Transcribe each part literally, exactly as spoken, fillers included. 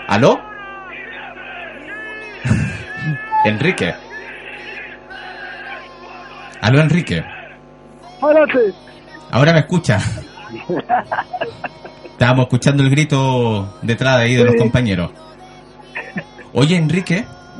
¿Aló? Enrique. ¿Aló, Enrique? ¡Párate! Ahora me escucha. Estábamos escuchando el grito detrás de ahí de sí. los compañeros. Oye, Enrique.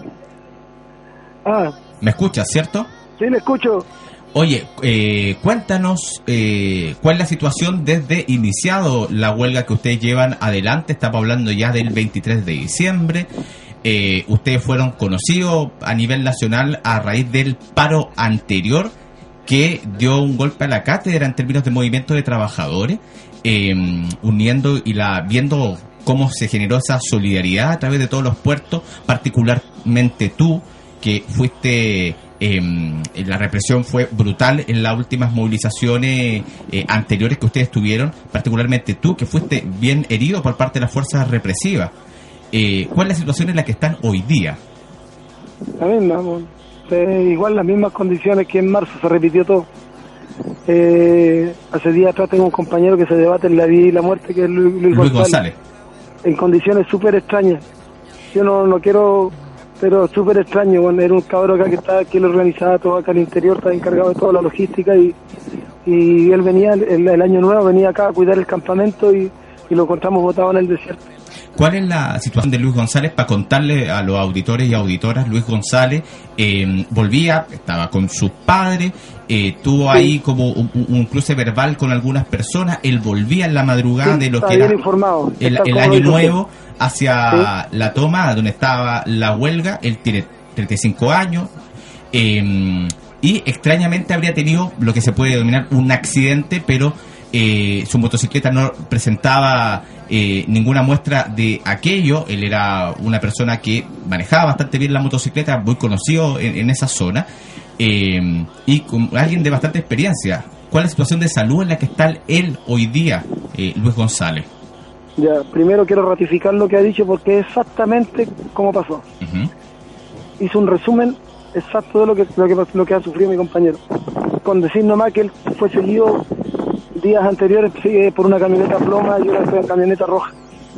Ah. ¿Me escuchas, cierto? Sí, le escucho. Oye, eh, cuéntanos eh, cuál es la situación desde iniciado la huelga que ustedes llevan adelante. Estamos hablando ya del veintitrés de diciembre. Eh, ustedes fueron conocidos a nivel nacional a raíz del paro anterior que dio un golpe a la cátedra en términos de movimiento de trabajadores, eh, uniendo y la viendo cómo se generó esa solidaridad a través de todos los puertos, particularmente tú, que fuiste... Eh, la represión fue brutal en las últimas movilizaciones eh, anteriores que ustedes tuvieron, particularmente tú, que fuiste bien herido por parte de las fuerzas represivas. Eh, ¿Cuál es la situación en la que están hoy día? La misma, eh, igual las mismas condiciones que en marzo, se repitió todo. Eh, hace días atrás tengo un compañero que se debate en la vida y la muerte, que es Luis, Luis, Luis González, González, en condiciones súper extrañas. Yo no, no quiero... pero súper extraño, bueno, era un cabrón acá que estaba, que lo organizaba todo acá al interior, estaba encargado de toda la logística y, y él venía, el, el año nuevo venía acá a cuidar el campamento y, y lo encontramos botado en el desierto. ¿Cuál es la situación de Luis González? Para contarle a los auditores y auditoras, Luis González eh, volvía, estaba con sus padres, eh, tuvo sí. ahí como un, un cruce verbal con algunas personas, él volvía en la madrugada sí, de lo que era informado. el, el año nuevo hacia sí. la toma donde estaba la huelga. Él tiene treinta y cinco años eh, y extrañamente habría tenido lo que se puede denominar un accidente, pero eh, su motocicleta no presentaba eh, ninguna muestra de aquello. Él era una persona que manejaba bastante bien la motocicleta, muy conocido en, en esa zona eh, y con alguien de bastante experiencia. ¿Cuál es la situación de salud en la que está él hoy día, eh, Luis González? Ya, primero quiero ratificar lo que ha dicho porque es exactamente como pasó. Uh-huh. Hizo un resumen exacto de lo que, lo que lo que ha sufrido mi compañero. Con decir nomás que él fue seguido días anteriores eh, por una camioneta ploma y una camioneta roja.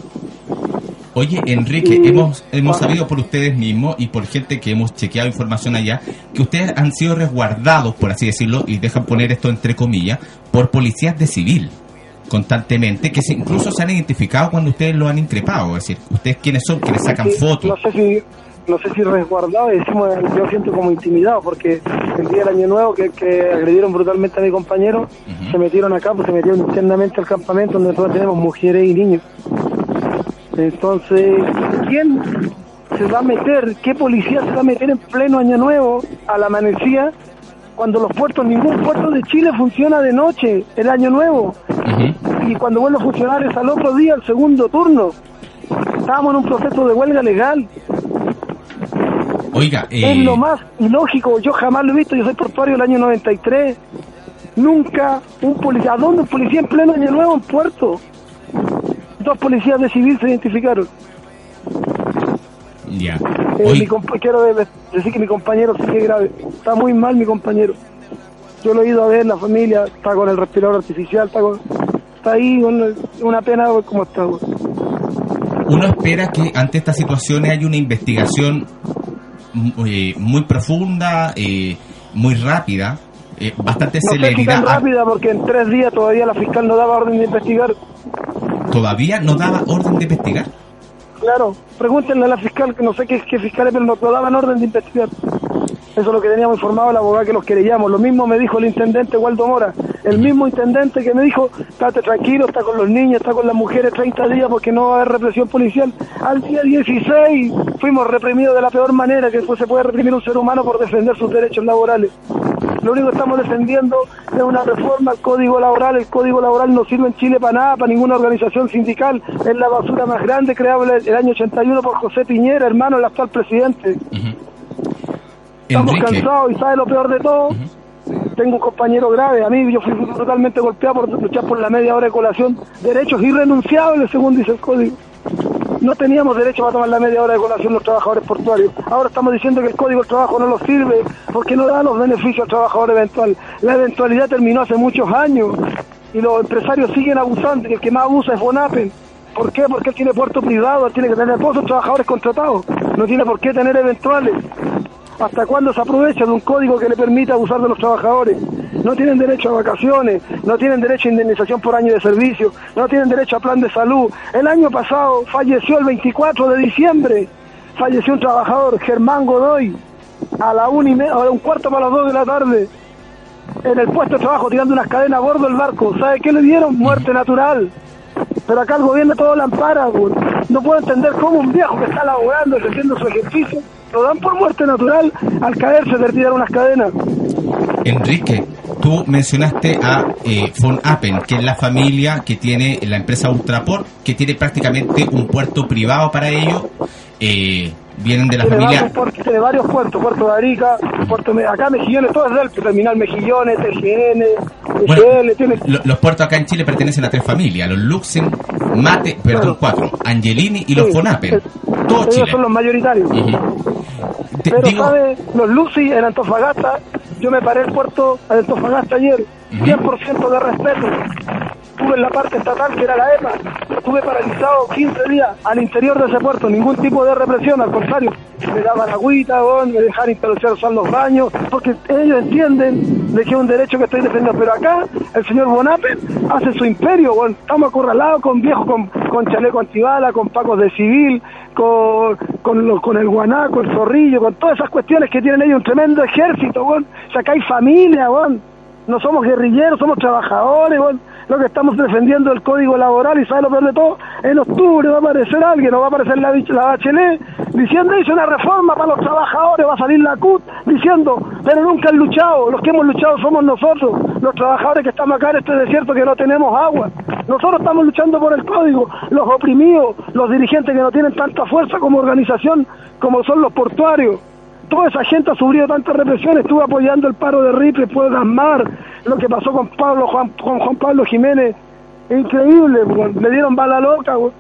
Oye, Enrique, y, hemos hemos ah, sabido por ustedes mismos y por gente que hemos chequeado información allá, que ustedes han sido resguardados, por así decirlo, y dejan poner esto entre comillas, por policías de civil. Constantemente, que se, incluso se han identificado cuando ustedes lo han increpado, es decir, ustedes quiénes son, que les sacan sí, fotos. No sé si no sé si resguardado, decimos, yo siento como intimidado, porque el día del año nuevo que, que agredieron brutalmente a mi compañero, uh-huh. se metieron acá, pues se metieron internamente al campamento donde nosotros tenemos mujeres y niños. Entonces, ¿quién se va a meter, qué policía se va a meter en pleno año nuevo, a la amanecida, cuando los puertos, ningún puerto de Chile funciona de noche, el año nuevo? Uh-huh. Y cuando vuelven a funcionar es al otro día, el segundo turno. Estábamos en un proceso de huelga legal. Oiga, eh... es lo más ilógico, yo jamás lo he visto, yo soy portuario del año noventa y tres. Nunca un policía, ¿a dónde un policía en pleno año nuevo en puerto? Dos policías de civil se identificaron. Ya. Eh, Hoy... mi compa- quiero decir que mi compañero sí que grave, está muy mal mi compañero. Yo lo he ido a ver, la familia está con el respirador artificial, está, con, está ahí, con una pena como está. Uno espera que ante estas situaciones haya una investigación eh, muy profunda, eh, muy rápida, eh, bastante no celeridad. No sé si tan rápida, porque en tres días todavía la fiscal no daba orden de investigar. ¿Todavía no daba orden de investigar? Claro, pregúntenle a la fiscal, que no sé qué, qué fiscales, pero no, no daban orden de investigar. Eso es lo que teníamos informado el abogado que los querellamos. Lo mismo me dijo el intendente Waldo Mora, el mismo intendente que me dijo, estate tranquilo, está con los niños, está con las mujeres treinta días porque no va a haber represión policial. Al día dieciséis fuimos reprimidos de la peor manera que se puede reprimir un ser humano por defender sus derechos laborales. Lo único que estamos defendiendo es una reforma al Código Laboral. El Código Laboral no sirve en Chile para nada, para ninguna organización sindical. Es la basura más grande creada el año ochenta y uno por José Piñera, hermano, el actual presidente. Uh-huh. Estamos Enrique. cansados y ¿sabe lo peor de todo? Uh-huh. Tengo un compañero grave, a mí yo fui totalmente golpeado por luchar por la media hora de colación. Derechos irrenunciables, según dice el Código. No teníamos derecho a tomar la media hora de colación los trabajadores portuarios. Ahora estamos diciendo que el Código del Trabajo no nos sirve porque no da los beneficios al trabajador eventual. La eventualidad terminó hace muchos años y los empresarios siguen abusando y el que más abusa es Bonapen. ¿Por qué? Porque él tiene puerto privado, él tiene que tener todos sus trabajadores contratados, no tiene por qué tener eventuales. ¿Hasta cuándo se aprovecha de un código que le permita abusar de los trabajadores? No tienen derecho a vacaciones, no tienen derecho a indemnización por año de servicio, no tienen derecho a plan de salud. El año pasado falleció el veinticuatro de diciembre, falleció un trabajador, Germán Godoy, a la una y media, a un cuarto para las dos de la tarde, en el puesto de trabajo tirando unas cadenas a bordo del barco. ¿Sabe qué le dieron? Muerte natural. Pero acá el gobierno todo la ampara, güey. No puedo entender cómo un viejo que está laborando, ejerciendo su ejercicio, lo dan por muerte natural al caerse de tirar unas cadenas. Enrique, tú mencionaste a eh, Fonapen, que es la familia que tiene la empresa Ultraport, que tiene prácticamente un puerto privado para ello. Eh, vienen de la tiene familia... Varios puertos, tiene varios puertos, Puerto de Arica, Puerto Me... acá Mejillones, todo es del Terminal Mejillones, T G N, bueno, T G L, tiene... lo, los puertos acá en Chile pertenecen a tres familias, los Luxem, Mate, perdón, claro. cuatro, Angelini y los sí, Fonapen. Todos ellos Chile. son los mayoritarios. Uh-huh. Te, Pero, digo... ¿sabe? Los Lucy en Antofagasta, yo me paré el puerto de Antofagasta ayer, uh-huh. cien por ciento de respeto. Estuve en la parte estatal, que era la E P A, estuve paralizado quince días al interior de ese puerto, ningún tipo de represión, al contrario, me daban agüita, bon, me dejaban instalar usar los baños, porque ellos entienden de que es un derecho que estoy defendiendo. Pero acá, el señor Fonapen hace su imperio, bon. Estamos acorralados con viejos, con, con chaleco antibala, con pacos de civil, con con, los, con el guanaco, el zorrillo, con todas esas cuestiones que tienen ellos, un tremendo ejército, bon. O sea, acá hay familia, bon. No somos guerrilleros, somos trabajadores, bon. Lo que estamos defendiendo el código laboral. Y sabe lo peor de todo, en octubre va a aparecer alguien, o va a aparecer la, la Bachelet diciendo hizo una reforma para los trabajadores, va a salir la C U T diciendo, pero nunca han luchado, los que hemos luchado somos nosotros, los trabajadores que estamos acá en este desierto que no tenemos agua. Nosotros estamos luchando por el código, los oprimidos, los dirigentes que no tienen tanta fuerza como organización como son los portuarios. Toda esa gente ha sufrido tanta represión. Estuve apoyando el paro de Ripley, Pueblo de Asmar, lo que pasó con Pablo Juan, con Juan Pablo Jiménez, increíble, güey. Le dieron bala loca, güey.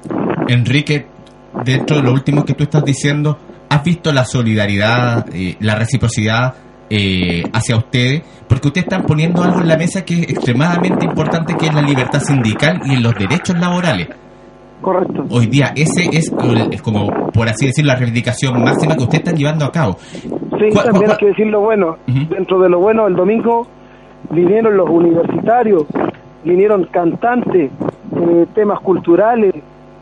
Enrique, dentro de lo último que tú estás diciendo, ¿has visto la solidaridad, eh, la reciprocidad eh, hacia ustedes? Porque ustedes están poniendo algo en la mesa que es extremadamente importante, que es la libertad sindical y en los derechos laborales. Correcto. Hoy día ese es, es como, por así decir, la reivindicación máxima que ustedes están llevando a cabo. Sí, también hay que decir lo bueno. Uh-huh. Dentro de lo bueno, el domingo vinieron los universitarios, vinieron cantantes, eh, temas culturales,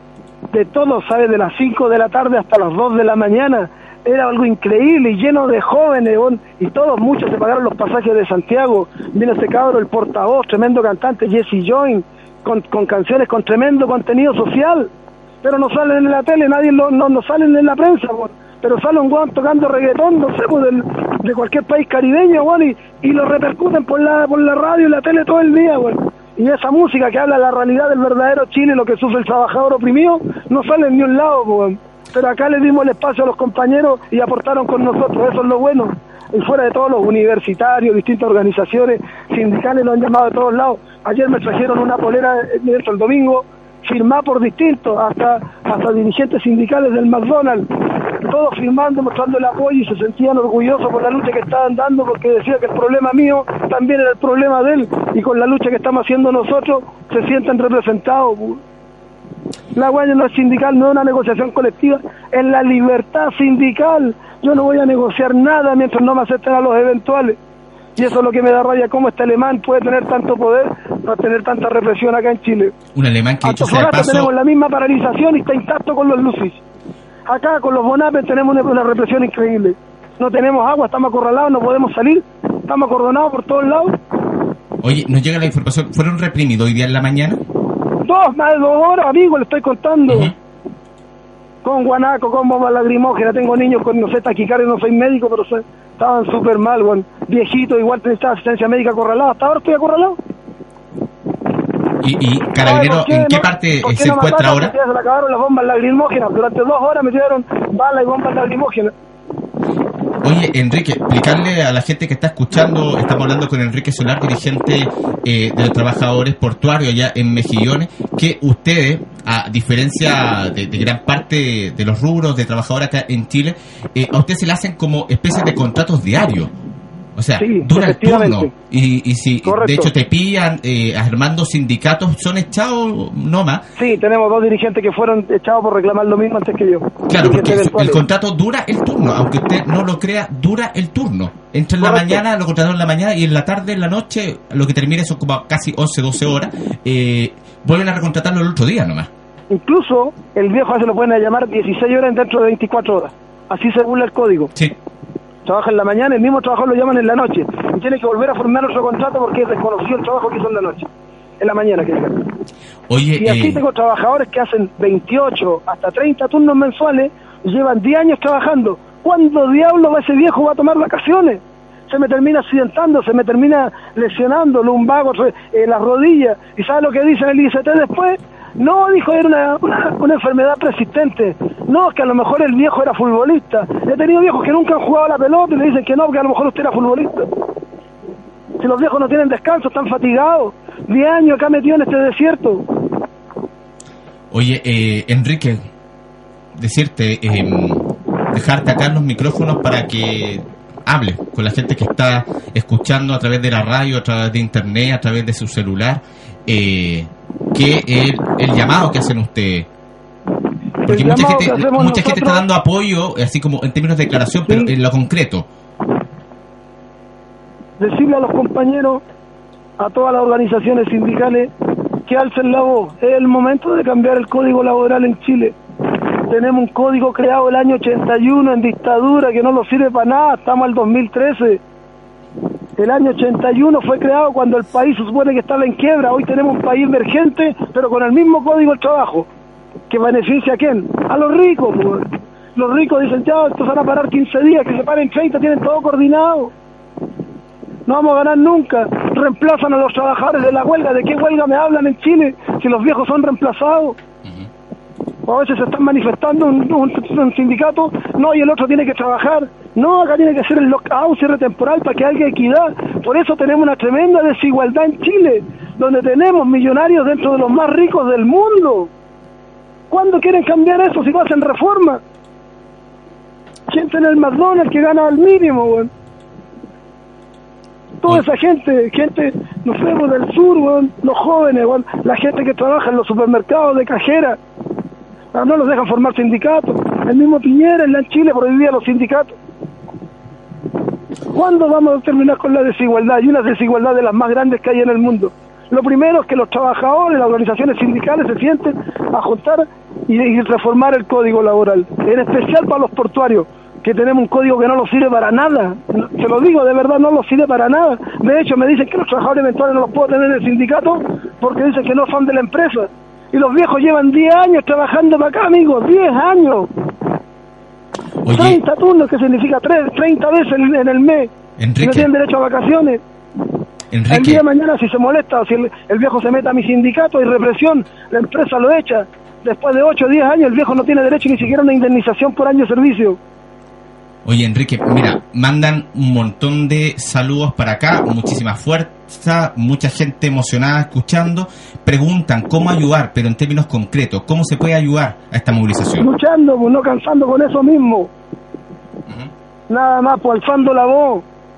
de todo, ¿sabes? De las cinco de la tarde hasta las dos de la mañana. Era algo increíble y lleno de jóvenes, bon, y todos, muchos se pagaron los pasajes de Santiago. Vino este cabro, el portavoz, tremendo cantante, Jesse Join, Con, con canciones con tremendo contenido social, pero no salen en la tele, nadie lo, no, no salen en la prensa, bueno, pero sale un guan tocando reggaetón, no sé, pues, del, de cualquier país caribeño, bueno, y, y lo repercuten por la por la radio y la tele todo el día, bueno. Y esa música que habla de la realidad del verdadero Chile, lo que sufre el trabajador oprimido, no sale en ni un lado, bueno. Pero acá le dimos el espacio a los compañeros y aportaron con nosotros, eso es lo bueno. Y fuera de todos los universitarios, distintas organizaciones sindicales, lo han llamado de todos lados. Ayer me trajeron una polera, el domingo, firmada por distintos, hasta hasta dirigentes sindicales del McDonald's, todos firmando, mostrando el apoyo, y se sentían orgullosos por la lucha que estaban dando, porque decía que el problema mío también era el problema de él, y con la lucha que estamos haciendo nosotros, se sienten representados. La huella no es sindical, no es una negociación colectiva, es la libertad sindical. Yo no voy a negociar nada mientras no me acepten a los eventuales. Y eso es lo que me da rabia, cómo este alemán puede tener tanto poder para tener tanta represión acá en Chile. Un alemán que, hecho sea de paso, tenemos la misma paralización y está intacto con los Lucis. Acá con los Fonapen tenemos una, una represión increíble. No tenemos agua, estamos acorralados, no podemos salir, estamos acordonados por todos lados. Oye, nos llega la información, ¿fueron reprimidos hoy día en la mañana? Dos, más de dos horas, amigo, le estoy contando. Uh-huh. Con guanaco, con bomba lacrimógena, tengo niños con, no sé, taquicardia, no soy médico, pero sé, estaban súper mal, bueno, viejitos, igual necesitaba asistencia médica acorralado, hasta ahora estoy acorralado. ¿Y, y Carabinero, en qué parte se no encuentra ahora? Se le acabaron las bombas lacrimógenas, durante dos horas me tiraron balas y bombas lacrimógenas. Oye, Enrique, explicarle a la gente que está escuchando, estamos hablando con Enrique Solar, dirigente eh, de los trabajadores portuarios allá en Mejillones, que ustedes, a diferencia de, de gran parte de los rubros de trabajadores acá en Chile, eh, a ustedes se le hacen como especies de contratos diarios. O sea, sí, dura el turno. Y, y si Correcto. De hecho te pillan eh, armando sindicatos, ¿son echados no más? Sí, tenemos dos dirigentes que fueron echados por reclamar lo mismo antes que yo. Claro, porque el contrato dura el turno, aunque usted no lo crea, dura el turno. Entra en Correcto. La mañana, lo contrataron en la mañana, y en la tarde, en la noche, lo que termina son como casi once, doce horas, eh, vuelven a recontratarlo el otro día nomás. Incluso el viejo se lo pueden llamar dieciséis horas dentro de veinticuatro horas. Así se burla el código. Sí. Trabaja en la mañana, el mismo trabajo lo llaman en la noche. Y tiene que volver a formar otro contrato porque es desconocido el trabajo que hizo en la noche. En la mañana, que digan. Oye, y aquí eh... tengo trabajadores que hacen veintiocho hasta treinta turnos mensuales y llevan diez años trabajando. ¿Cuándo diablo va ese viejo va a tomar vacaciones? Se me termina accidentando, se me termina lesionando lumbago, eh, las rodillas. ¿Y sabe lo que dice el I C T después? No, dijo, era una, una, una enfermedad persistente. No, es que a lo mejor el viejo era futbolista. He tenido viejos que nunca han jugado a la pelota y le dicen que no, porque a lo mejor usted era futbolista. Si los viejos no tienen descanso, están fatigados. Diez años acá metido en este desierto. Oye, eh, Enrique, decirte, eh, dejarte acá en los micrófonos para que hable con la gente que está escuchando a través de la radio, a través de internet, a través de su celular. Eh, que el, el llamado que hacen ustedes, porque mucha gente mucha nosotros, gente está dando apoyo, así como en términos de declaración, sí, pero en lo concreto decirle a los compañeros, a todas las organizaciones sindicales, que alcen la voz. Es el momento de cambiar el código laboral en Chile. Tenemos un código creado el año ochenta y uno en dictadura que no nos sirve para nada. Estamos al dos mil trece. El año ochenta y uno fue creado cuando el país se supone que estaba en quiebra. Hoy tenemos un país emergente, pero con el mismo código del trabajo. ¿Que beneficia a quién? A los ricos, pues. Los ricos dicen, ya, estos van a parar quince días, que se paren treinta, tienen todo coordinado. No vamos a ganar nunca. Reemplazan a los trabajadores de la huelga. ¿De qué huelga me hablan en Chile si los viejos son reemplazados? O a veces se están manifestando un, un, un sindicato, no, y el otro tiene que trabajar. No, acá tiene que ser el lockout, cierre temporal, para que haya equidad. Por eso tenemos una tremenda desigualdad en Chile, donde tenemos millonarios dentro de los más ricos del mundo. ¿Cuándo quieren cambiar eso si no hacen reforma? Gente en el McDonald's que gana al mínimo, güey. Toda esa gente, gente, nos vemos del sur, güey, los jóvenes, güey, la gente que trabaja en los supermercados de cajera. No los dejan formar sindicatos. El mismo Piñera en Chile prohibía los sindicatos. ¿Cuándo vamos a terminar con la desigualdad? Y una desigualdad de las más grandes que hay en el mundo. Lo primero es que los trabajadores, las organizaciones sindicales se sienten a juntar y, y reformar el código laboral. En especial para los portuarios, que tenemos un código que no nos sirve para nada. Se lo digo, de verdad, no nos sirve para nada. De hecho, me dicen que los trabajadores eventuales no los puedo tener en el sindicato porque dicen que no son de la empresa. Y los viejos llevan diez años trabajando para acá, amigos, diez años. Oye, treinta turnos, que significa tres, treinta veces en, en el mes. Enrique, no tienen derecho a vacaciones. Enrique, el día de mañana, si se molesta, o si el, el viejo se mete a mi sindicato, hay represión, la empresa lo echa. Después de ocho o diez años, el viejo no tiene derecho ni siquiera a una indemnización por año de servicio. Oye, Enrique, mira, mandan un montón de saludos para acá, muchísima fuerza, mucha gente emocionada escuchando, preguntan cómo ayudar, pero en términos concretos, ¿cómo se puede ayudar a esta movilización? Luchando, pues, no cansando con eso mismo. Uh-huh. Nada más, pues alzando la voz.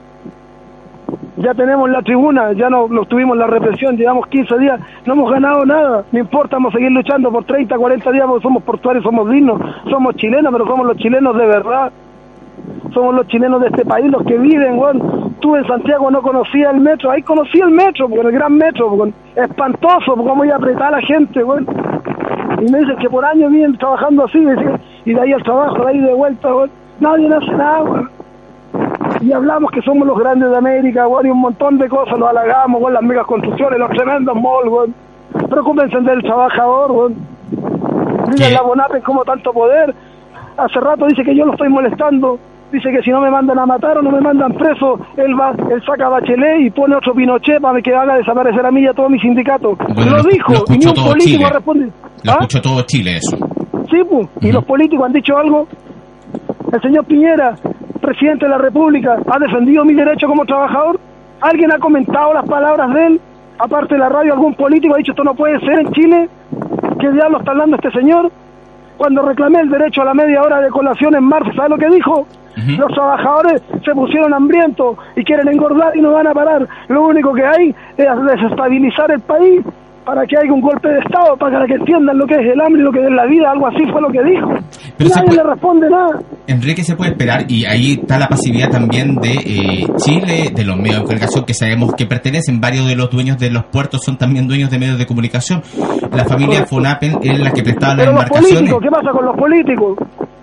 Ya tenemos la tribuna, ya no, no tuvimos la represión, llevamos quince días, no hemos ganado nada, no importa, vamos a seguir luchando por treinta, cuarenta días, porque somos portuarios, somos dignos, somos chilenos, pero somos los chilenos de verdad. Somos los chilenos de este país, los que viven, weón. Tú en Santiago no conocías el metro, ahí conocí el metro, porque el gran metro, weón. Espantoso, porque cómo iba a apretar a la gente, weón. Y me dicen que por años vienen trabajando así, y de ahí al trabajo, de ahí de vuelta, weón. Nadie hace nada, weón. Y hablamos que somos los grandes de América, weón, y un montón de cosas, los halagamos, weón, las megas construcciones, los tremendos malls, weón. Preocúpense del trabajador, weón. Miren la Bonape como tanto poder. Hace rato dice que yo lo estoy molestando. Dice que si no me mandan a matar o no me mandan preso, él va, él saca a Bachelet y pone otro Pinochet para que haga desaparecer a mí y a todo mi sindicato. Bueno, lo dijo, lo y ni un todo político Chile. responde. Lo ¿Ah? escuchó todo Chile eso. Sí, pues, uh-huh. Y los políticos han dicho algo. El señor Piñera, presidente de la República, ha defendido mi derecho como trabajador. ¿Alguien ha comentado las palabras de él? Aparte de la radio, algún político ha dicho esto no puede ser en Chile. ¿Qué diablo está hablando este señor? Cuando reclamé el derecho a la media hora de colación en marzo, ¿sabes lo que dijo? Uh-huh. Los trabajadores se pusieron hambrientos y quieren engordar y no van a parar. Lo único que hay es desestabilizar el país para que haya un golpe de Estado, para que entiendan lo que es el hambre y lo que es la vida. Algo así fue lo que dijo. Pero nadie puede, le responde nada. Enrique, se puede esperar, y ahí está la pasividad también de eh, Chile, de los medios de comunicación, que sabemos que pertenecen, varios de los dueños de los puertos son también dueños de medios de comunicación. La familia Fonapen es la que prestaba las embarcaciones. Los políticos, ¿qué pasa con los políticos?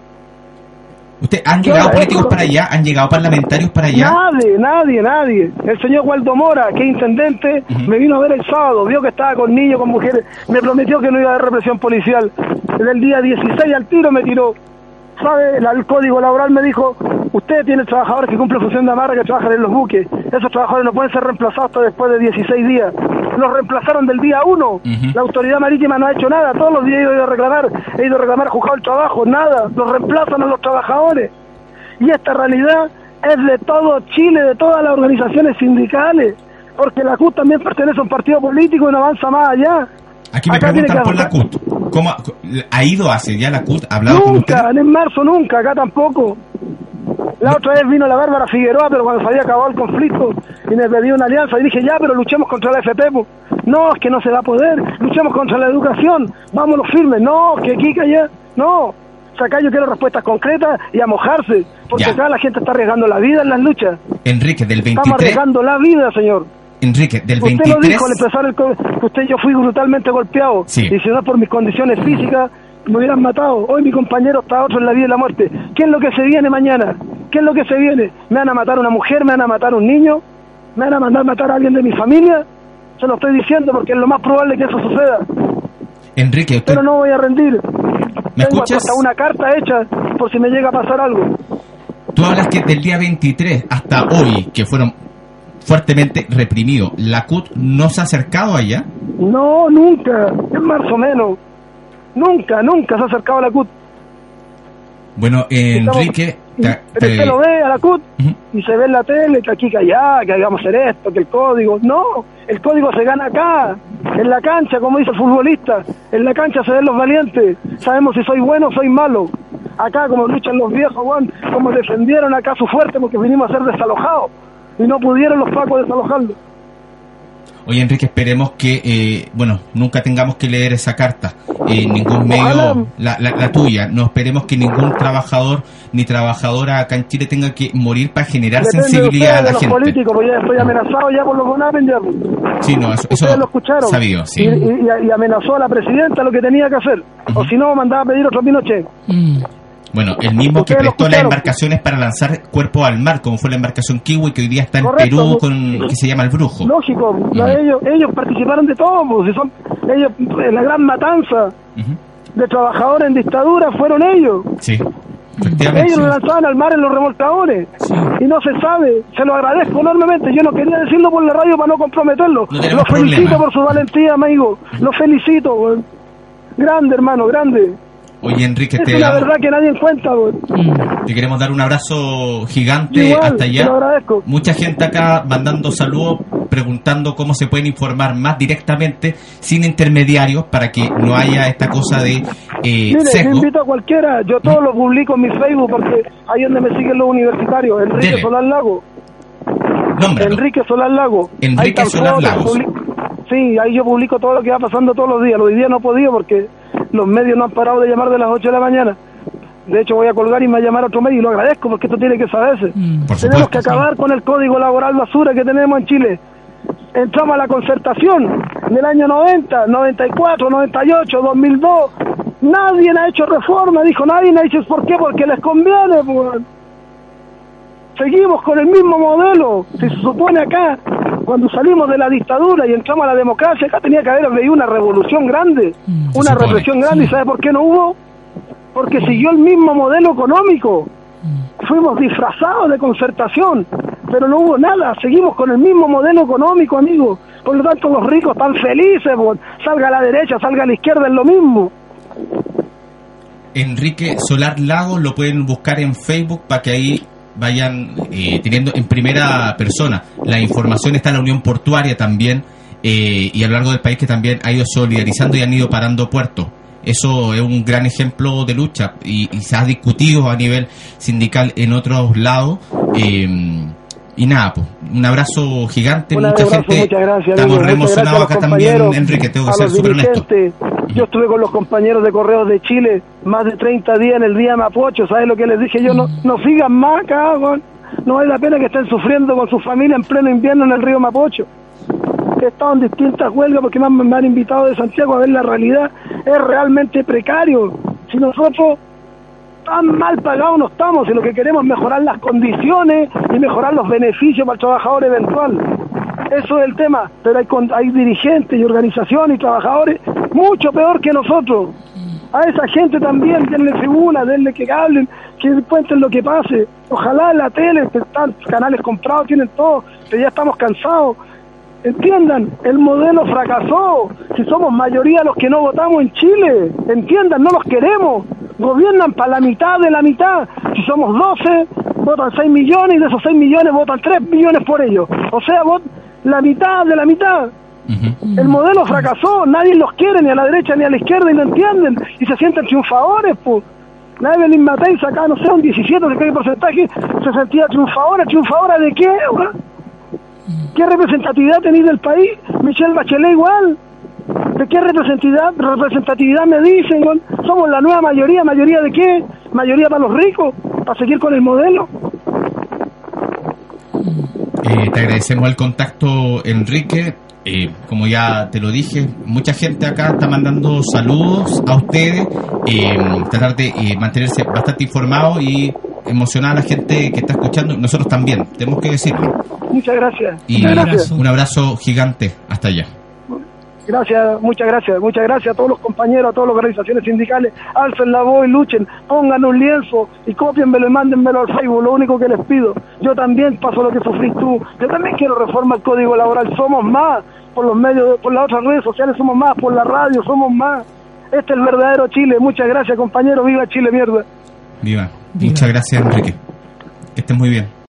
¿Usted han llegado políticos para allá? ¿Han llegado parlamentarios para allá? Nadie, nadie, nadie. El señor Waldo Mora, que es intendente, uh-huh. me vino a ver el sábado, vio que estaba con niños, con mujeres, me prometió que no iba a haber represión policial. Desde el día dieciséis al tiro me tiró. ¿Sabe? El, el código laboral me dijo, usted tiene trabajadores que cumplen función de amarra, que trabajan en los buques. Esos trabajadores no pueden ser reemplazados hasta después de dieciséis días. Los reemplazaron del día uno. Uh-huh. La autoridad marítima no ha hecho nada. Todos los días he ido a reclamar, he ido a reclamar juzgado el trabajo, nada. Los reemplazan a los trabajadores. Y esta realidad es de todo Chile, de todas las organizaciones sindicales, porque la C U T también pertenece a un partido político y no avanza más allá. Aquí me acá preguntan por la C U T. ¿Cómo ha ido hace ya la C U T? ¿Ha hablado nunca, con usted? En marzo nunca, acá tampoco. La no. otra vez vino la Bárbara Figueroa, pero cuando se había acabado el conflicto y me pedía una alianza y dije, ya, pero luchemos contra la F P. Pues. No, es que no se va a poder. Luchemos contra la educación. Vámonos firmes. No, que aquí, que allá. No. O sea, acá yo quiero respuestas concretas y a mojarse, porque ya. Acá la gente está arriesgando la vida en las luchas. Enrique, del veintitrés... Estamos arriesgando la vida, señor. Enrique, del usted veintitrés... Usted lo dijo al empezar el COVID, que usted yo fui brutalmente golpeado. Sí. Y si no por mis condiciones físicas, me hubieran matado. Hoy mi compañero está otro en la vida y la muerte. ¿Qué es lo que se viene mañana? ¿Qué es lo que se viene? ¿Me van a matar a una mujer? ¿Me van a matar a un niño? ¿Me van a mandar a matar a alguien de mi familia? Se lo estoy diciendo porque es lo más probable que eso suceda. Enrique, usted... Pero no voy a rendir. ¿Me Tengo escuchas? hasta una carta hecha por si me llega a pasar algo. Tú hablas que del día veintitrés hasta hoy, que fueron fuertemente reprimidos, ¿la C U T no se ha acercado allá? No, nunca, es más o menos. Nunca, nunca se ha acercado a la C U T. Bueno, eh, Enrique... Te, pero te... usted lo ve a la C U T uh-huh. y se ve en la tele que aquí, que allá, que hagamos hacer esto, que el código... No, el código se gana acá, en la cancha, como dice el futbolista. En la cancha se ven los valientes. Sabemos si soy bueno o soy malo. Acá, como luchan los viejos, Juan, como defendieron acá su fuerte porque vinimos a ser desalojados. Y no pudieron los pacos desalojarlo. Oye, Enrique, esperemos que, eh, bueno, nunca tengamos que leer esa carta en ningún medio, la, la, la tuya. No esperemos que ningún trabajador ni trabajadora acá en Chile tenga que morir para generar Depende sensibilidad a la de los gente. Políticos, porque ya estoy amenazado ya por los Fonapen ya. Sí, no, eso, eso lo escucharon. Sabido, sí. Y, y, y amenazó a la presidenta lo que tenía que hacer. Uh-huh. O si no, mandaba a pedir otro Pinochet. Mm. Bueno, el mismo que prestó las embarcaciones para lanzar cuerpos al mar, como fue la embarcación Kiwi, que hoy día está en Correcto, Perú, con que se llama El Brujo. Lógico, uh-huh. la, ellos, ellos participaron de todo, pues, son ellos, la gran matanza uh-huh. de trabajadores en dictadura fueron ellos. Sí, efectivamente. Ellos lo lanzaban al mar en los remolcadores, sí. y no se sabe, se lo agradezco enormemente, yo no quería decirlo por la radio para no comprometerlo. No los felicito problema. por su valentía, amigo, los felicito, güey. Grande, hermano, grande. Oye, Enrique, es te la verdad que nadie encuentra, güey. Te queremos dar un abrazo gigante. Igual, hasta allá. Te lo agradezco. Mucha gente acá mandando saludos, preguntando cómo se pueden informar más directamente, sin intermediarios, para que no haya esta cosa de eh, Mire, sesgo. Yo invito a cualquiera, yo todo ¿Mm? lo publico en mi Facebook, porque ahí es donde me siguen los universitarios. Enrique Dele. Solar Lago. Nómbralo. Enrique Solar Lago. Enrique Solar Lagos. Sí, ahí yo publico todo lo que va pasando todos los días. Los días no he podido porque los medios no han parado de llamar de las ocho de la mañana. De hecho, voy a colgar y me va a llamar otro medio y lo agradezco porque esto tiene que saberse. Mm, tenemos supuesto, que acabar sí. con el código laboral basura que tenemos en Chile. Entramos a la concertación del año noventa, noventa y cuatro, noventa y ocho, dos mil dos. Nadie ha hecho reforma, dijo nadie ha hecho. ¿Por qué? Porque les conviene, pues. Seguimos con el mismo modelo. Si se supone acá, cuando salimos de la dictadura y entramos a la democracia, acá tenía que haber habido una revolución grande, mm, una represión grande. ¿Y sabe por qué no hubo? Porque siguió el mismo modelo económico. Fuimos disfrazados de concertación, pero no hubo nada. Seguimos con el mismo modelo económico, amigo. Por lo tanto, los ricos están felices. Por, salga a la derecha, salga a la izquierda, es lo mismo. Enrique Solar Lagos, lo pueden buscar en Facebook para que ahí vayan eh, teniendo en primera persona la información. Está la Unión Portuaria también, eh, y a lo largo del país, que también ha ido solidarizando y han ido parando puertos. Eso es un gran ejemplo de lucha y, y se ha discutido a nivel sindical en otros lados. Eh, y nada, pues, un abrazo gigante, un mucha abrazo, gente. Muchas gracias, estamos amigo, re emocionados acá también, compañeros, Enrique, tengo que a ser los súper honesto. dirigentes. Yo estuve con los compañeros de Correos de Chile más de treinta días en el día Mapocho. ¿Sabes lo que les dije yo? No, no sigan más, cabrón. No vale la pena que estén sufriendo con su familia en pleno invierno en el río Mapocho. He estado en distintas huelgas porque me han, me han invitado de Santiago a ver la realidad. Es realmente precario. Si nosotros tan mal pagados no estamos, y lo que queremos es mejorar las condiciones y mejorar los beneficios para el trabajador eventual. Eso es el tema, pero hay, hay dirigentes y organizaciones y trabajadores mucho peor que nosotros. A esa gente también denle tribuna, denle que hablen, que cuenten lo que pase. Ojalá en la tele, que están canales comprados, tienen todo, pero ya estamos cansados. Entiendan, el modelo fracasó. Si somos mayoría los que no votamos en Chile, entiendan, no los queremos. Gobiernan para la mitad de la mitad. Si somos doce, votan seis millones y de esos seis millones votan tres millones por ellos. O sea, vot la mitad de la mitad. Uh-huh. El modelo fracasó, nadie los quiere, ni a la derecha ni a la izquierda, y no entienden. Y se sienten triunfadores, pues. La Evelyn Matei sacaba, no sé, un diecisiete de qué porcentaje, se sentía triunfadora. ¿Triunfadora de qué, güey? ¿Qué representatividad tenéis del país? Michelle Bachelet igual. ¿De qué representatividad, representatividad me dicen? ¿No? Somos la nueva mayoría. ¿Mayoría de qué? ¿Mayoría para los ricos? ¿Para seguir con el modelo? Eh, te agradecemos el contacto, Enrique. Eh, como ya te lo dije, mucha gente acá está mandando saludos a ustedes. Eh, tratar de eh, mantenerse bastante informado y emocionar a la gente que está escuchando. Nosotros también, tenemos que decirlo. Muchas gracias. Y muchas gracias. Un abrazo gigante. Hasta allá. Gracias, muchas gracias, muchas gracias a todos los compañeros, a todas las organizaciones sindicales. Alcen la voz y luchen, pongan un lienzo y cópienmelo y mándenmelo al Facebook, lo único que les pido. Yo también paso lo que sufrís tú, yo también quiero reforma el código laboral, somos más, por los medios, por las otras redes sociales somos más, por la radio somos más. Este es el verdadero Chile. Muchas gracias, compañeros, viva Chile, mierda. Viva, viva. Muchas gracias, Enrique, que estés muy bien.